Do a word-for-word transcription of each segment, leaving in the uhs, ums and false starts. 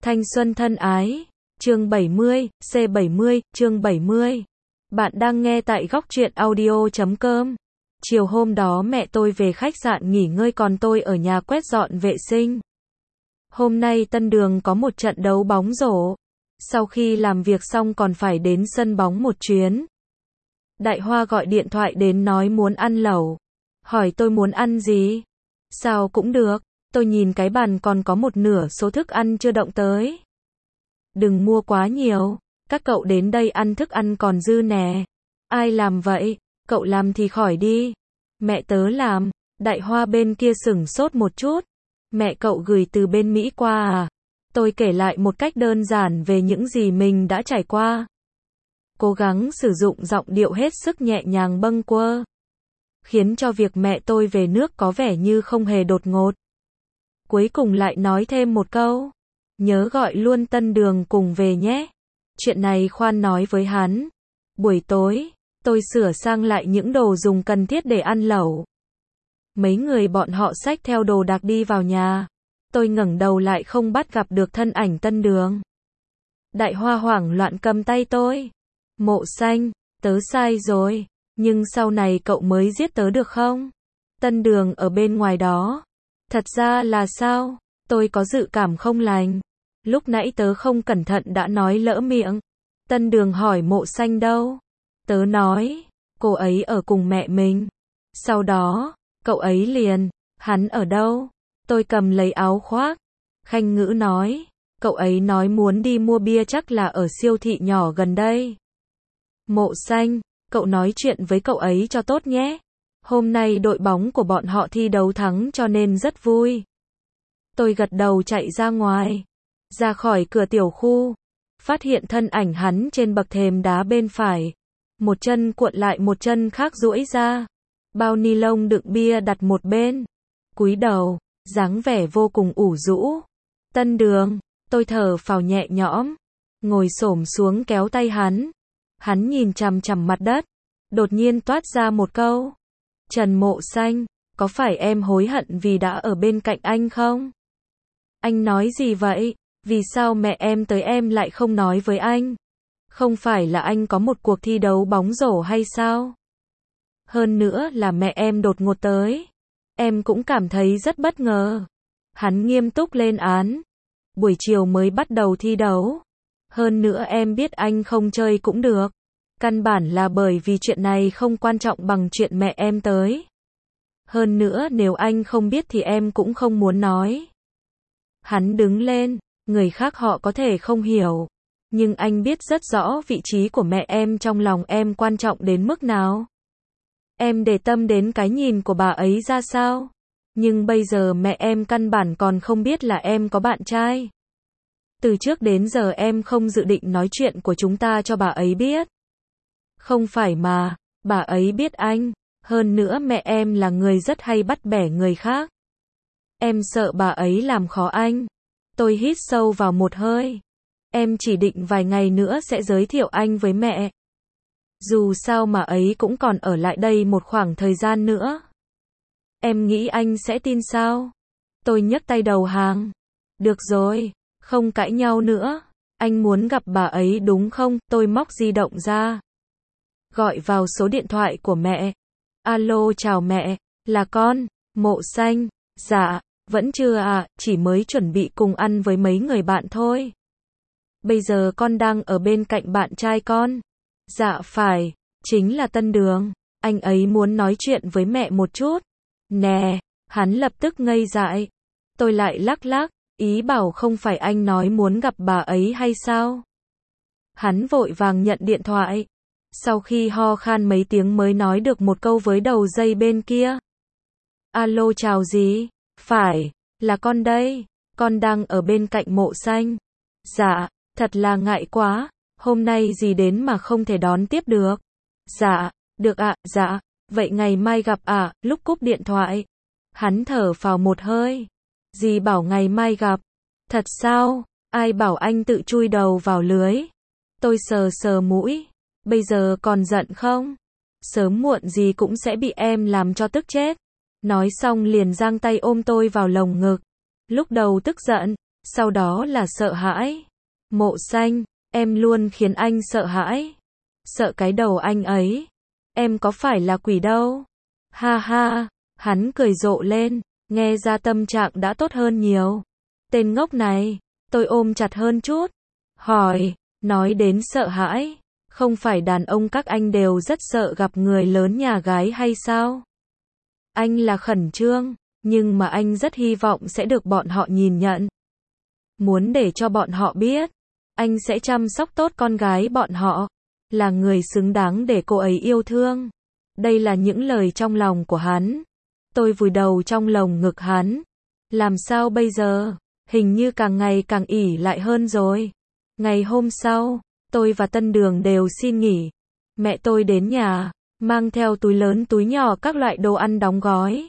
Thanh xuân thân ái, chương bảy mươi, C bảy mươi, chương bảy mươi. Bạn đang nghe tại góc truyện audio chấm com. Chiều hôm đó mẹ tôi về khách sạn nghỉ ngơi còn tôi ở nhà quét dọn vệ sinh. Hôm nay Tân Đường có một trận đấu bóng rổ. Sau khi làm việc xong còn phải đến sân bóng một chuyến. Đại Hoa gọi điện thoại đến nói muốn ăn lẩu. Hỏi tôi muốn ăn gì? Sao cũng được. Tôi nhìn cái bàn còn có một nửa số thức ăn chưa động tới. Đừng mua quá nhiều. Các cậu đến đây ăn thức ăn còn dư nè. Ai làm vậy? Cậu làm thì khỏi đi. Mẹ tớ làm. Đại Hoa bên kia sửng sốt một chút. Mẹ cậu gửi từ bên Mỹ qua à? Tôi kể lại một cách đơn giản về những gì mình đã trải qua. Cố gắng sử dụng giọng điệu hết sức nhẹ nhàng bâng quơ. Khiến cho việc mẹ tôi về nước có vẻ như không hề đột ngột. Cuối cùng lại nói thêm một câu. Nhớ gọi luôn Tân Đường cùng về nhé. Chuyện này khoan nói với hắn. Buổi tối, tôi sửa sang lại những đồ dùng cần thiết để ăn lẩu. Mấy người bọn họ xách theo đồ đạc đi vào nhà. Tôi ngẩng đầu lại không bắt gặp được thân ảnh Tân Đường. Đại Hoa hoảng loạn cầm tay tôi. Mộ Xanh, tớ sai rồi. Nhưng sau này cậu mới giết tớ được không? Tân Đường ở bên ngoài đó. Thật ra là sao? Tôi có dự cảm không lành. Lúc nãy tớ không cẩn thận đã nói lỡ miệng. Tân Đường hỏi Mộ Xanh đâu? Tớ nói, cô ấy ở cùng mẹ mình. Sau đó, cậu ấy liền, hắn ở đâu? Tôi cầm lấy áo khoác. Khanh Ngữ nói, cậu ấy nói muốn đi mua bia chắc là ở siêu thị nhỏ gần đây. Mộ Xanh, cậu nói chuyện với cậu ấy cho tốt nhé. Hôm nay đội bóng của bọn họ thi đấu thắng cho nên rất vui. Tôi gật đầu chạy ra ngoài. Ra khỏi cửa tiểu khu. Phát hiện thân ảnh hắn trên bậc thềm đá bên phải. Một chân cuộn lại một chân khác duỗi ra. Bao ni lông đựng bia đặt một bên. Cúi đầu, dáng vẻ vô cùng ủ rũ. Tân Đường, tôi thở phào nhẹ nhõm. Ngồi xổm xuống kéo tay hắn. Hắn nhìn chằm chằm mặt đất. Đột nhiên toát ra một câu. Trần Mộ Xanh, có phải em hối hận vì đã ở bên cạnh anh không? Anh nói gì vậy? Vì sao mẹ em tới em lại không nói với anh? Không phải là anh có một cuộc thi đấu bóng rổ hay sao? Hơn nữa là mẹ em đột ngột tới. Em cũng cảm thấy rất bất ngờ. Hắn nghiêm túc lên án. Buổi chiều mới bắt đầu thi đấu. Hơn nữa em biết anh không chơi cũng được. Căn bản là bởi vì chuyện này không quan trọng bằng chuyện mẹ em tới. Hơn nữa nếu anh không biết thì em cũng không muốn nói. Hắn đứng lên, người khác họ có thể không hiểu. Nhưng anh biết rất rõ vị trí của mẹ em trong lòng em quan trọng đến mức nào. Em để tâm đến cái nhìn của bà ấy ra sao. Nhưng bây giờ mẹ em căn bản còn không biết là em có bạn trai. Từ trước đến giờ em không dự định nói chuyện của chúng ta cho bà ấy biết. Không phải mà, bà ấy biết anh. Hơn nữa mẹ em là người rất hay bắt bẻ người khác. Em sợ bà ấy làm khó anh. Tôi hít sâu vào một hơi. Em chỉ định vài ngày nữa sẽ giới thiệu anh với mẹ. Dù sao mà ấy cũng còn ở lại đây một khoảng thời gian nữa. Em nghĩ anh sẽ tin sao? Tôi nhấc tay đầu hàng. Được rồi, không cãi nhau nữa. Anh muốn gặp bà ấy đúng không? Tôi móc di động ra. Gọi vào số điện thoại của mẹ. Alo chào mẹ, là con, Mộ Xanh. Dạ, vẫn chưa à, chỉ mới chuẩn bị cùng ăn với mấy người bạn thôi. Bây giờ con đang ở bên cạnh bạn trai con. Dạ phải, chính là Tân Đường. Anh ấy muốn nói chuyện với mẹ một chút. Nè, hắn lập tức ngây dại. Tôi lại lắc lắc, ý bảo không phải anh nói muốn gặp bà ấy hay sao? Hắn vội vàng nhận điện thoại. Sau khi ho khan mấy tiếng mới nói được một câu với đầu dây bên kia. Alo chào gì? Phải, là con đây. Con đang ở bên cạnh Mộ Xanh. Dạ, thật là ngại quá. Hôm nay dì đến mà không thể đón tiếp được. Dạ, được ạ, dạ. Vậy ngày mai gặp ạ. Lúc cúp điện thoại. Hắn thở phào một hơi. Dì bảo ngày mai gặp. Thật sao? Ai bảo anh tự chui đầu vào lưới? Tôi sờ sờ mũi. Bây giờ còn giận không? Sớm muộn gì cũng sẽ bị em làm cho tức chết. Nói xong liền giang tay ôm tôi vào lồng ngực. Lúc đầu tức giận, sau đó là sợ hãi. Mộ Xanh, em luôn khiến anh sợ hãi. Sợ cái đầu anh ấy. Em có phải là quỷ đâu. Ha ha, hắn cười rộ lên, nghe ra tâm trạng đã tốt hơn nhiều. Tên ngốc này, tôi ôm chặt hơn chút. Hỏi, nói đến sợ hãi, không phải đàn ông các anh đều rất sợ gặp người lớn nhà gái hay sao? Anh là khẩn trương, nhưng mà anh rất hy vọng sẽ được bọn họ nhìn nhận. Muốn để cho bọn họ biết, anh sẽ chăm sóc tốt con gái bọn họ, là người xứng đáng để cô ấy yêu thương. Đây là những lời trong lòng của hắn. Tôi vùi đầu trong lồng ngực hắn. Làm sao bây giờ? Hình như càng ngày càng ỉ lại hơn rồi. Ngày hôm sau, tôi và Tân Đường đều xin nghỉ. Mẹ tôi đến nhà, mang theo túi lớn túi nhỏ các loại đồ ăn đóng gói.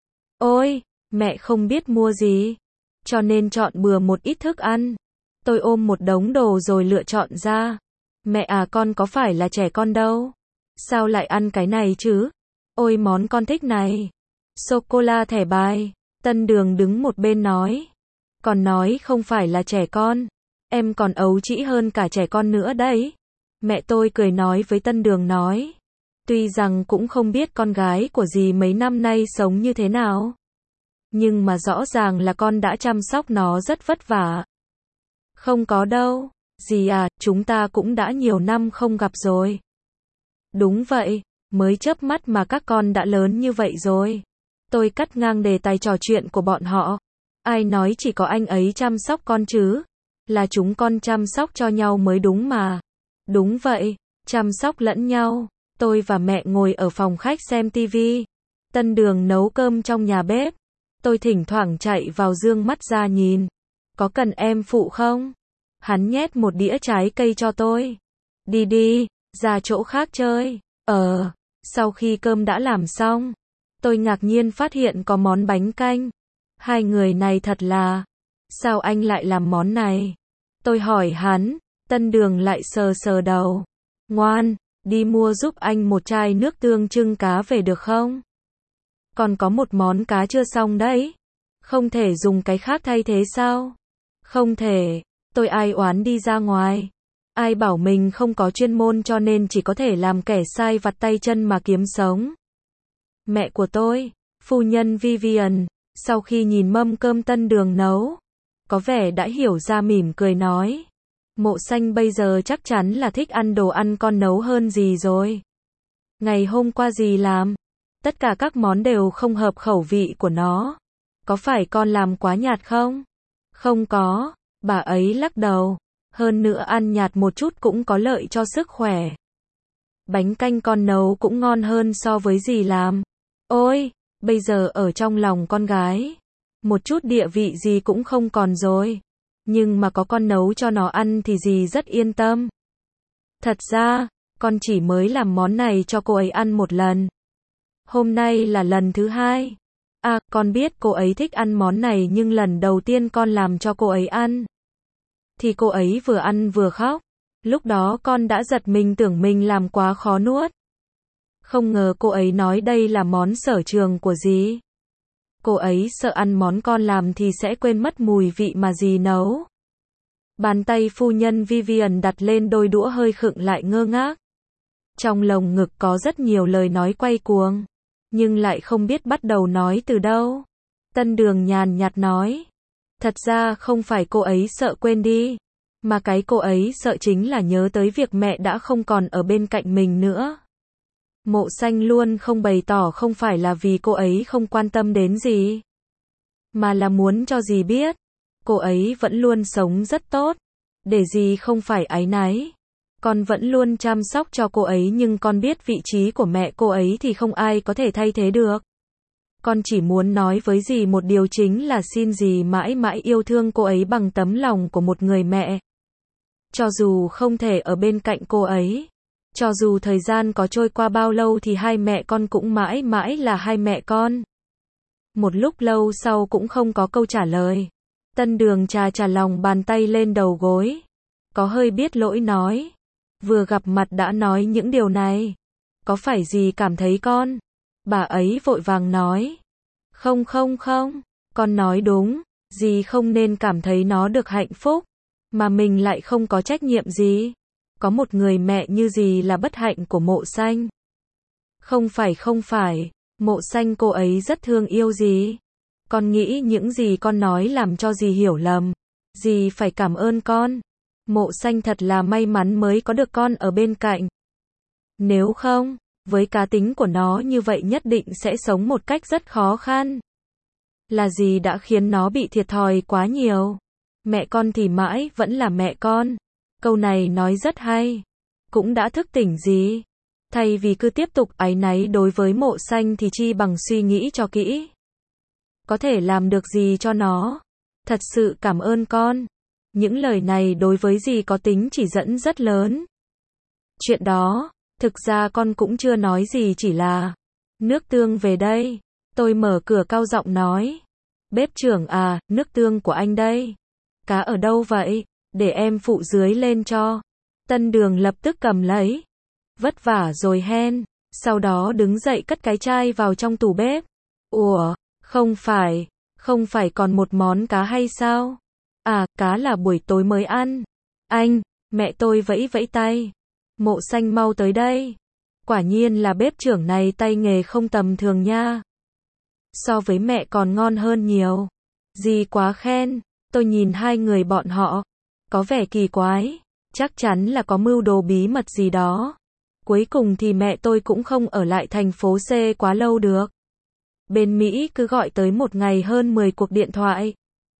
Ôi, mẹ không biết mua gì, cho nên chọn bừa một ít thức ăn. Tôi ôm một đống đồ rồi lựa chọn ra. Mẹ à, con có phải là trẻ con đâu. Sao lại ăn cái này chứ? Ôi, món con thích này. Sô-cô-la thẻ bài. Tân Đường đứng một bên nói. Còn nói không phải là trẻ con. Em còn ấu trĩ hơn cả trẻ con nữa đấy. Mẹ tôi cười nói với Tân Đường nói. Tuy rằng cũng không biết con gái của dì mấy năm nay sống như thế nào. Nhưng mà rõ ràng là con đã chăm sóc nó rất vất vả. Không có đâu. Dì à, chúng ta cũng đã nhiều năm không gặp rồi. Đúng vậy, mới chớp mắt mà các con đã lớn như vậy rồi. Tôi cắt ngang đề tài trò chuyện của bọn họ. Ai nói chỉ có anh ấy chăm sóc con chứ? Là chúng con chăm sóc cho nhau mới đúng mà. Đúng vậy, chăm sóc lẫn nhau. Tôi và mẹ ngồi ở phòng khách xem tivi. Tân Đường nấu cơm trong nhà bếp. Tôi thỉnh thoảng chạy vào dương mắt ra nhìn. Có cần em phụ không? Hắn nhét một đĩa trái cây cho tôi. Đi đi, ra chỗ khác chơi. Ờ, sau khi cơm đã làm xong, tôi ngạc nhiên phát hiện có món bánh canh. Hai người này thật là, sao anh lại làm món này? Tôi hỏi hắn, Tân Đường lại sờ sờ đầu. Ngoan, đi mua giúp anh một chai nước tương trưng cá về được không? Còn có một món cá chưa xong đấy. Không thể dùng cái khác thay thế sao? Không thể, tôi ai oán đi ra ngoài. Ai bảo mình không có chuyên môn cho nên chỉ có thể làm kẻ sai vặt tay chân mà kiếm sống. Mẹ của tôi, phu nhân Vivian, sau khi nhìn mâm cơm Tân Đường nấu, có vẻ đã hiểu ra, mỉm cười nói. Mộ Xanh bây giờ chắc chắn là thích ăn đồ ăn con nấu hơn gì rồi. Ngày hôm qua dì làm, tất cả các món đều không hợp khẩu vị của nó. Có phải con làm quá nhạt không? Không có, bà ấy lắc đầu. Hơn nữa ăn nhạt một chút cũng có lợi cho sức khỏe. Bánh canh con nấu cũng ngon hơn so với dì làm. Ôi, bây giờ ở trong lòng con gái, một chút địa vị gì cũng không còn rồi. Nhưng mà có con nấu cho nó ăn thì dì rất yên tâm. Thật ra, con chỉ mới làm món này cho cô ấy ăn một lần. Hôm nay là lần thứ hai. À, con biết cô ấy thích ăn món này nhưng lần đầu tiên con làm cho cô ấy ăn, thì cô ấy vừa ăn vừa khóc. Lúc đó con đã giật mình tưởng mình làm quá khó nuốt. Không ngờ cô ấy nói đây là món sở trường của dì. Cô ấy sợ ăn món con làm thì sẽ quên mất mùi vị mà dì nấu. Bàn tay phu nhân Vivian đặt lên đôi đũa hơi khựng lại ngơ ngác. Trong lồng ngực có rất nhiều lời nói quay cuồng, nhưng lại không biết bắt đầu nói từ đâu. Tân Đường nhàn nhạt nói. Thật ra không phải cô ấy sợ quên đi, mà cái cô ấy sợ chính là nhớ tới việc mẹ đã không còn ở bên cạnh mình nữa. Mộ Xanh luôn không bày tỏ không phải là vì cô ấy không quan tâm đến dì, mà là muốn cho dì biết, cô ấy vẫn luôn sống rất tốt, để dì không phải áy náy. Con vẫn luôn chăm sóc cho cô ấy nhưng con biết vị trí của mẹ cô ấy thì không ai có thể thay thế được. Con chỉ muốn nói với dì một điều chính là xin dì mãi mãi yêu thương cô ấy bằng tấm lòng của một người mẹ. Cho dù không thể ở bên cạnh cô ấy, cho dù thời gian có trôi qua bao lâu thì hai mẹ con cũng mãi mãi là hai mẹ con. Một lúc lâu sau cũng không có câu trả lời. Tân Đường chà chà lòng bàn tay lên đầu gối. Có hơi biết lỗi nói. Vừa gặp mặt đã nói những điều này. Có phải dì cảm thấy con? Bà ấy vội vàng nói. Không không không, con nói đúng. Dì không nên cảm thấy nó được hạnh phúc, mà mình lại không có trách nhiệm gì. Có một người mẹ như dì là bất hạnh của Mộ Xanh. Không phải không phải, Mộ Xanh cô ấy rất thương yêu dì. Con nghĩ những gì con nói làm cho dì hiểu lầm. Dì phải cảm ơn con. Mộ Xanh thật là may mắn mới có được con ở bên cạnh. Nếu không, với cá tính của nó như vậy nhất định sẽ sống một cách rất khó khăn. Là dì đã khiến nó bị thiệt thòi quá nhiều. Mẹ con thì mãi vẫn là mẹ con. Câu này nói rất hay. Cũng đã thức tỉnh dì. Thay vì cứ tiếp tục áy náy đối với Mộ Xanh thì chi bằng suy nghĩ cho kỹ. Có thể làm được gì cho nó. Thật sự cảm ơn con. Những lời này đối với dì có tính chỉ dẫn rất lớn. Chuyện đó, thực ra con cũng chưa nói gì, chỉ là nước tương về đây. Tôi mở cửa cao giọng nói. Bếp trưởng à, nước tương của anh đây. Cá ở đâu vậy? Để em phụ dưới lên cho. Tân Đường lập tức cầm lấy. Vất vả rồi hen. Sau đó đứng dậy cất cái chai vào trong tủ bếp. Ủa, không phải, không phải còn một món cá hay sao? À, cá là buổi tối mới ăn. Anh, mẹ tôi vẫy vẫy tay. Mộ Xanh mau tới đây. Quả nhiên là bếp trưởng này tay nghề không tầm thường nha. So với mẹ còn ngon hơn nhiều. Dì quá khen. Tôi nhìn hai người bọn họ. Có vẻ kỳ quái. Chắc chắn là có mưu đồ bí mật gì đó. Cuối cùng thì mẹ tôi cũng không ở lại thành phố C quá lâu được. Bên Mỹ cứ gọi tới một ngày hơn mười cuộc điện thoại.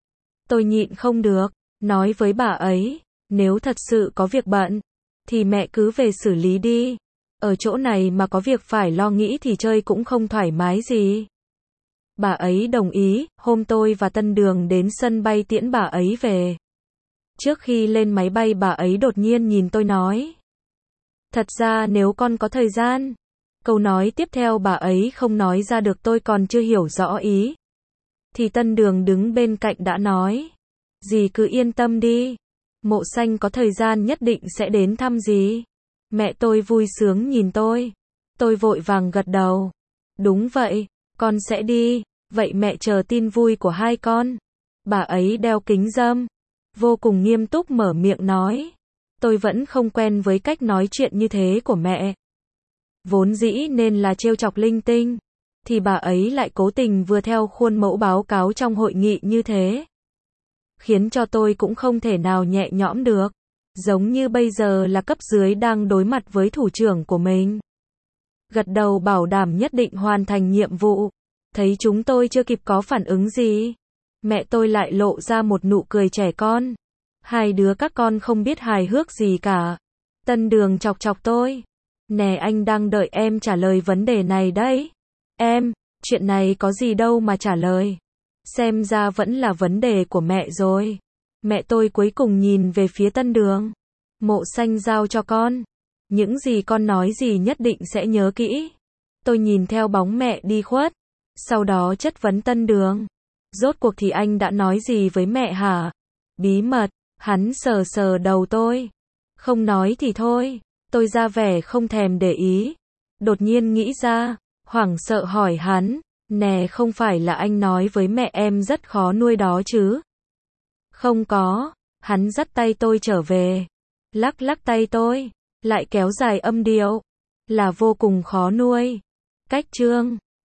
Tôi nhịn không được. Nói với bà ấy. Nếu thật sự có việc bận. Thì mẹ cứ về xử lý đi. Ở chỗ này mà có việc phải lo nghĩ thì chơi cũng không thoải mái gì. Bà ấy đồng ý. Hôm tôi và Tân Đường đến sân bay tiễn bà ấy về. Trước khi lên máy bay bà ấy đột nhiên nhìn tôi nói. Thật ra nếu con có thời gian. Câu nói tiếp theo bà ấy không nói ra được, tôi còn chưa hiểu rõ ý. Thì Tân Đường đứng bên cạnh đã nói. Dì cứ yên tâm đi. Mộ Xanh có thời gian nhất định sẽ đến thăm dì. Mẹ tôi vui sướng nhìn tôi. Tôi vội vàng gật đầu. Đúng vậy, con sẽ đi. Vậy mẹ chờ tin vui của hai con. Bà ấy đeo kính râm. Vô cùng nghiêm túc mở miệng nói. Tôi vẫn không quen với cách nói chuyện như thế của mẹ. Vốn dĩ nên là trêu chọc linh tinh. Thì bà ấy lại cố tình vừa theo khuôn mẫu báo cáo trong hội nghị như thế. Khiến cho tôi cũng không thể nào nhẹ nhõm được. Giống như bây giờ là cấp dưới đang đối mặt với thủ trưởng của mình. Gật đầu bảo đảm nhất định hoàn thành nhiệm vụ. Thấy chúng tôi chưa kịp có phản ứng gì. Mẹ tôi lại lộ ra một nụ cười trẻ con. Hai đứa các con không biết hài hước gì cả. Tân Đường chọc chọc tôi. Nè, anh đang đợi em trả lời vấn đề này đấy. Em, chuyện này có gì đâu mà trả lời. Xem ra vẫn là vấn đề của mẹ rồi. Mẹ tôi cuối cùng nhìn về phía Tân Đường. Mộ Xanh giao cho con. Những gì con nói gì nhất định sẽ nhớ kỹ. Tôi nhìn theo bóng mẹ đi khuất. Sau đó chất vấn Tân Đường. Rốt cuộc thì anh đã nói gì với mẹ hả? Bí mật. Hắn sờ sờ đầu tôi. Không nói thì thôi. Tôi ra vẻ không thèm để ý. Đột nhiên nghĩ ra. Hoảng sợ hỏi hắn. Nè, không phải là anh nói với mẹ em rất khó nuôi đó chứ? Không có. Hắn dắt tay tôi trở về. Lắc lắc tay tôi. Lại kéo dài âm điệu. Là vô cùng khó nuôi. Cách chương.